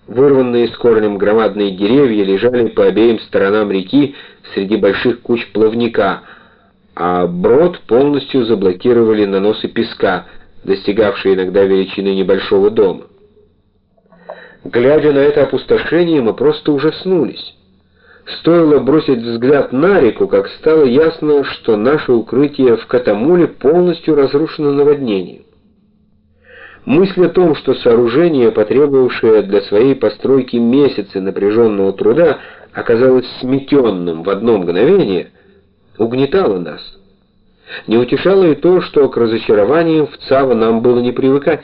Вырванные с корнем громадные деревья лежали по обеим сторонам реки среди больших куч плавника, а брод полностью заблокировали наносы песка, достигавшие иногда величины небольшого дома. Глядя на это опустошение, мы просто ужаснулись. Стоило бросить взгляд на реку, как стало ясно, что наше укрытие в Катамуле полностью разрушено наводнением. Мысль о том, что сооружение, потребовавшее для своей постройки месяцы напряженного труда, оказалось сметенным в одно мгновение, угнетала нас. Не утешало и то, что к разочарованиям в Цаво нам было не привыкать.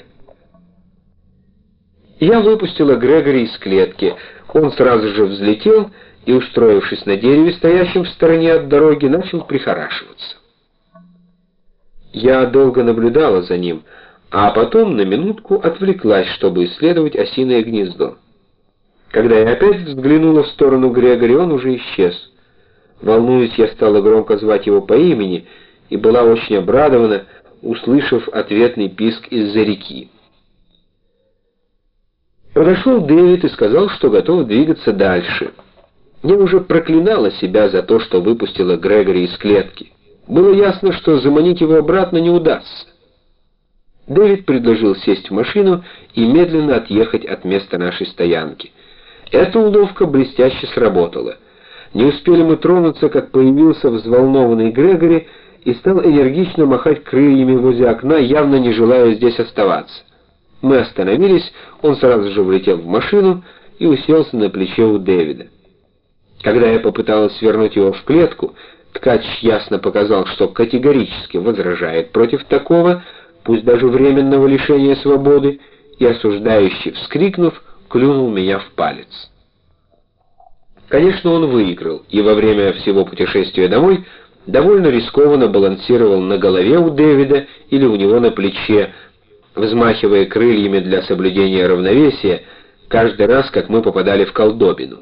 Я выпустила Грегори из клетки. Он сразу же взлетел и, устроившись на дереве, стоящем в стороне от дороги, начал прихорашиваться. Я долго наблюдала за ним, а потом на минутку отвлеклась, чтобы исследовать осиное гнездо. Когда я опять взглянула в сторону Грегори, он уже исчез. Волнуясь, я стала громко звать его по имени и была очень обрадована, услышав ответный писк из-за реки. Подошел Дэвид и сказал, что готов двигаться дальше. Я уже проклинала себя за то, что выпустила Грегори из клетки. Было ясно, что заманить его обратно не удастся. Дэвид предложил сесть в машину и медленно отъехать от места нашей стоянки. Эта уловка блестяще сработала. Не успели мы тронуться, как появился взволнованный Грегори и стал энергично махать крыльями возле окна, явно не желая здесь оставаться. Мы остановились, он сразу же влетел в машину и уселся на плече у Дэвида. Когда я попыталась свернуть его в клетку, ткач ясно показал, что категорически возражает против такого, пусть даже временного лишения свободы, и, осуждающе вскрикнув, клюнул меня в палец. Конечно, он выиграл, и во время всего путешествия домой довольно рискованно балансировал на голове у Дэвида или у него на плече, взмахивая крыльями для соблюдения равновесия каждый раз, как мы попадали в колдобину.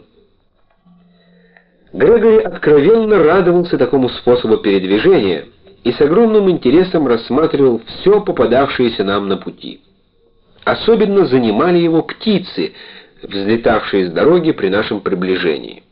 Грегори откровенно радовался такому способу передвижения и с огромным интересом рассматривал все попадавшееся нам на пути. Особенно занимали его птицы, взлетавшие с дороги при нашем приближении.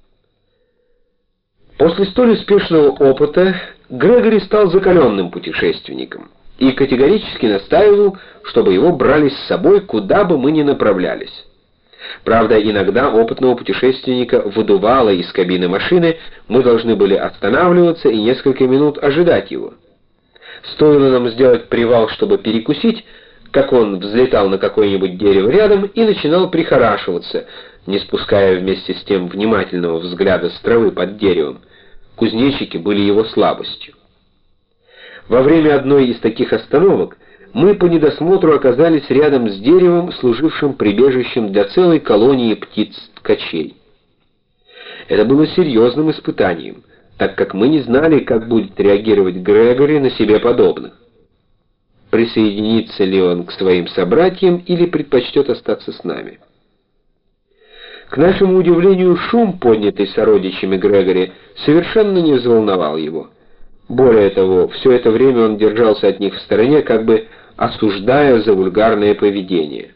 После столь успешного опыта Грегори стал закаленным путешественником и категорически настаивал, чтобы его брали с собой, куда бы мы ни направлялись. Правда, иногда опытного путешественника выдувало из кабины машины, мы должны были останавливаться и несколько минут ожидать его. Стоило нам сделать привал, чтобы перекусить, как он взлетал на какое-нибудь дерево рядом и начинал прихорашиваться, не спуская вместе с тем внимательного взгляда с травы под деревом. Кузнечики были его слабостью. Во время одной из таких остановок мы по недосмотру оказались рядом с деревом, служившим прибежищем для целой колонии птиц-ткачей. Это было серьезным испытанием, так как мы не знали, как будет реагировать Грегори на себе подобных. Присоединится ли он к своим собратьям или предпочтет остаться с нами. К нашему удивлению, шум, поднятый сородичами Грегори, совершенно не взволновал его. Более того, все это время он держался от них в стороне, как бы осуждая за вульгарное поведение.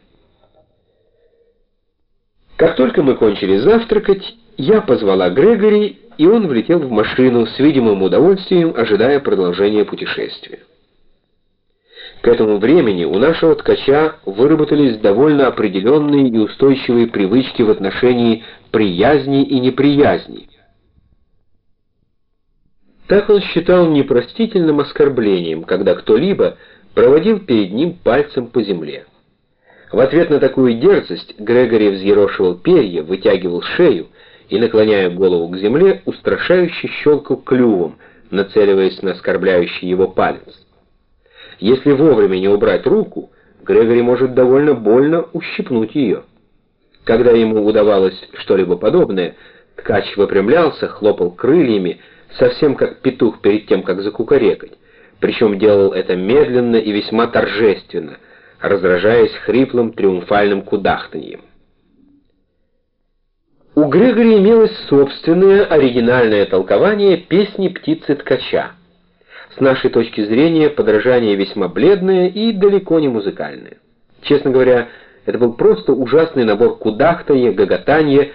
Как только мы кончили завтракать, я позвала Грегори, и он влетел в машину с видимым удовольствием, ожидая продолжения путешествия. К этому времени у нашего ткача выработались довольно определенные и устойчивые привычки в отношении приязни и неприязни. Так он считал непростительным оскорблением, когда кто-либо проводил перед ним пальцем по земле. В ответ на такую дерзость Грегори взъерошивал перья, вытягивал шею и, наклоняя голову к земле, устрашающе щелкал клювом, нацеливаясь на оскорбляющий его палец. Если вовремя не убрать руку, Грегори может довольно больно ущипнуть ее. Когда ему удавалось что-либо подобное, ткач выпрямлялся, хлопал крыльями, совсем как петух перед тем, как закукарекать, причем делал это медленно и весьма торжественно, раздражаясь хриплым триумфальным кудахтаньем. У Грегори имелось собственное оригинальное толкование песни птицы-ткача. С нашей точки зрения, подражание весьма бледное и далеко не музыкальное. Честно говоря, Это был просто ужасный набор кудахтанья, гоготанья,